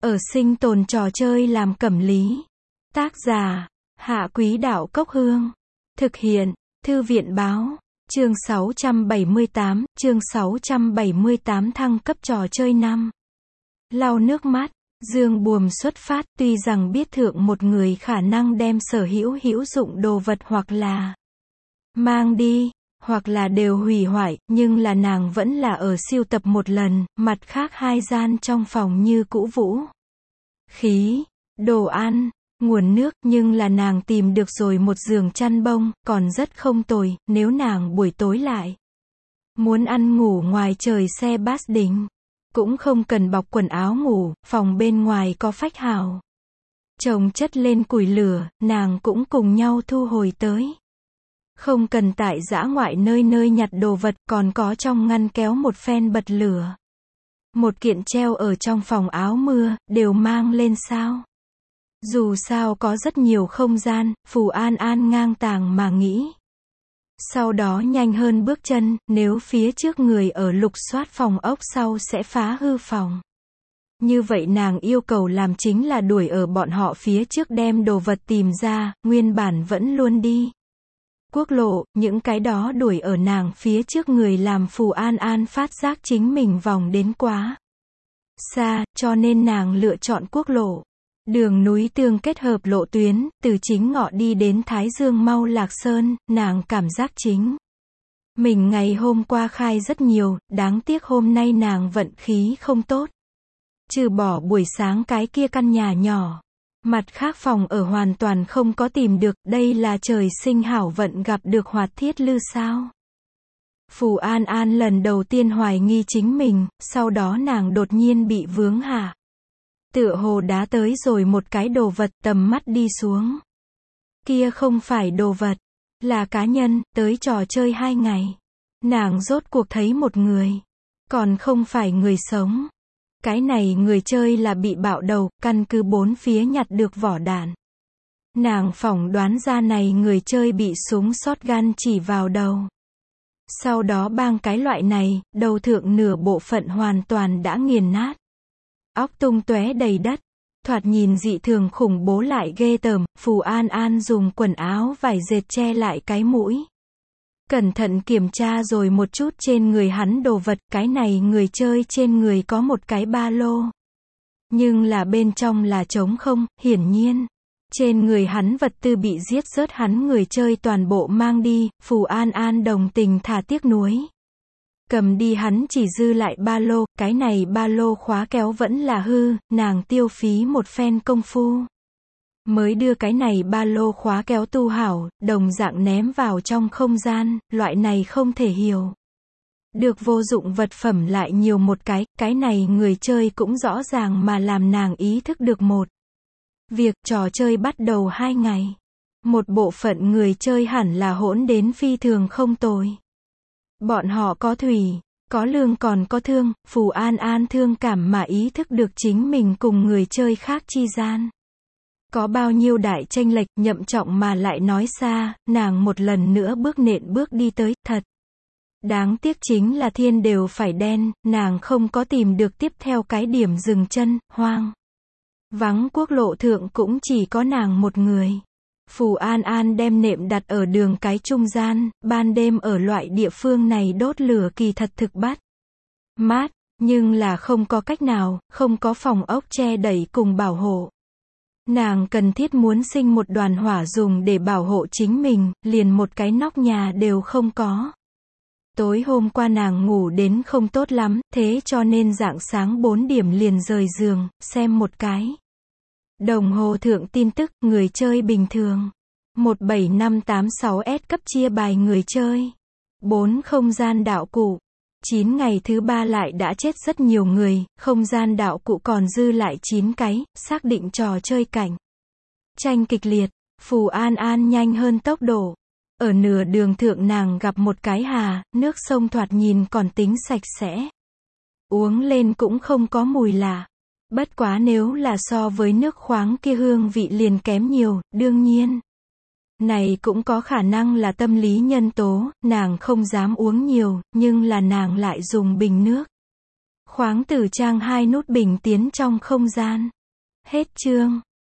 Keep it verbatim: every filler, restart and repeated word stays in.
Ở sinh tồn trò chơi làm cẩm lý. Tác giả, Hạ Quý Đạo Cốc Hương. Thực hiện, Thư viện Báo. Chương sáu trăm bảy mươi tám, chương sáu trăm bảy mươi tám thăng cấp trò chơi năm. Lau nước mắt, Dương Buồm xuất phát, tuy rằng biết thượng một người khả năng đem sở hữu hữu dụng đồ vật hoặc là mang đi, hoặc là đều hủy hoại, nhưng là nàng vẫn là ở siêu tập một lần, mặt khác hai gian trong phòng như cũ vũ khí, đồ ăn, nguồn nước, nhưng là nàng tìm được rồi một giường chăn bông, còn rất không tồi, nếu nàng buổi tối lại muốn ăn ngủ ngoài trời xe bus đỉnh, cũng không cần bọc quần áo ngủ, phòng bên ngoài có phách hào. Chồng chất lên củi lửa, nàng cũng cùng nhau thu hồi tới. Không cần tại dã ngoại nơi nơi nhặt đồ vật, còn có trong ngăn kéo một phen bật lửa. Một kiện treo ở trong phòng áo mưa, đều mang lên sao. Dù sao có rất nhiều không gian, Phù An An ngang tàng mà nghĩ. Sau đó nhanh hơn bước chân, nếu phía trước người ở lục soát phòng ốc sau sẽ phá hư phòng. Như vậy nàng yêu cầu làm chính là đuổi ở bọn họ phía trước đem đồ vật tìm ra, nguyên bản vẫn luôn đi quốc lộ, những cái đó đuổi ở nàng phía trước người làm Phù An An phát giác chính mình vòng đến quá xa, cho nên nàng lựa chọn quốc lộ. Đường núi tương kết hợp lộ tuyến, từ chính ngọ đi đến Thái Dương mau Lạc Sơn, nàng cảm giác chính mình ngày hôm qua khai rất nhiều, đáng tiếc hôm nay nàng vận khí không tốt. Trừ bỏ buổi sáng cái kia căn nhà nhỏ, mặt khác phòng ở hoàn toàn không có tìm được, đây là trời sinh hảo vận gặp được Hoạt Thiết Lư sao? Phù An An lần đầu tiên hoài nghi chính mình, sau đó nàng đột nhiên bị vướng hạ. Tựa hồ đá tới rồi một cái đồ vật, tầm mắt đi xuống. Kia không phải đồ vật, là cá nhân, tới trò chơi hai ngày. Nàng rốt cuộc thấy một người, còn không phải người sống. Cái này người chơi là bị bạo đầu, căn cứ bốn phía nhặt được vỏ đạn. Nàng phỏng đoán ra này người chơi bị súng shotgun chỉ vào đầu. Sau đó bang cái loại này, đầu thượng nửa bộ phận hoàn toàn đã nghiền nát. Óc tung tóe đầy đất, thoạt nhìn dị thường khủng bố lại ghê tởm. Phù An An dùng quần áo vải dệt che lại cái mũi. Cẩn thận kiểm tra rồi một chút trên người hắn đồ vật, cái này người chơi trên người có một cái ba lô. Nhưng là bên trong là trống không, hiển nhiên. Trên người hắn vật tư bị giết rớt hắn người chơi toàn bộ mang đi, Phù An An đồng tình thả tiếc nuối. Cầm đi hắn chỉ dư lại ba lô, cái này ba lô khóa kéo vẫn là hư, nàng tiêu phí một phen công phu. Mới đưa cái này ba lô khóa kéo tu hảo, đồng dạng ném vào trong không gian, loại này không thể hiểu. Được vô dụng vật phẩm lại nhiều một cái, cái này người chơi cũng rõ ràng mà làm nàng ý thức được một việc, trò chơi bắt đầu hai ngày. Một bộ phận người chơi hẳn là hỗn đến phi thường không tồi. Bọn họ có thủy, có lương còn có thương, Phù An An thương cảm mà ý thức được chính mình cùng người chơi khác chi gian. Có bao nhiêu đại chênh lệch, nhậm trọng mà lại nói xa, nàng một lần nữa bước nện bước đi tới, thật. Đáng tiếc chính là thiên đều phải đen, nàng không có tìm được tiếp theo cái điểm dừng chân, hoang. Vắng quốc lộ thượng cũng chỉ có nàng một người. Phù An An đem nệm đặt ở đường cái trung gian, ban đêm ở loại địa phương này đốt lửa kỳ thật thực bắt mát, nhưng là không có cách nào, không có phòng ốc che đẩy cùng bảo hộ. Nàng cần thiết muốn sinh một đoàn hỏa dùng để bảo hộ chính mình, liền một cái nóc nhà đều không có. Tối hôm qua nàng ngủ đến không tốt lắm, thế cho nên rạng sáng bốn điểm liền rời giường, xem một cái đồng hồ thượng tin tức, người chơi bình thường. một bảy năm tám sáu S cấp chia bài người chơi. bốn không gian đạo cụ. chín ngày thứ ba lại đã chết rất nhiều người, không gian đạo cụ còn dư lại chín cái, xác định trò chơi cảnh tranh kịch liệt. Phù An An nhanh hơn tốc độ. Ở nửa đường thượng nàng gặp một cái hà, nước sông thoạt nhìn còn tính sạch sẽ. Uống lên cũng không có mùi lạ. Bất quá nếu là so với nước khoáng kia hương vị liền kém nhiều, đương nhiên. Này cũng có khả năng là tâm lý nhân tố, nàng không dám uống nhiều, nhưng là nàng lại dùng bình nước Khoáng tử trang hai nút bình tiến trong không gian. Hết chương.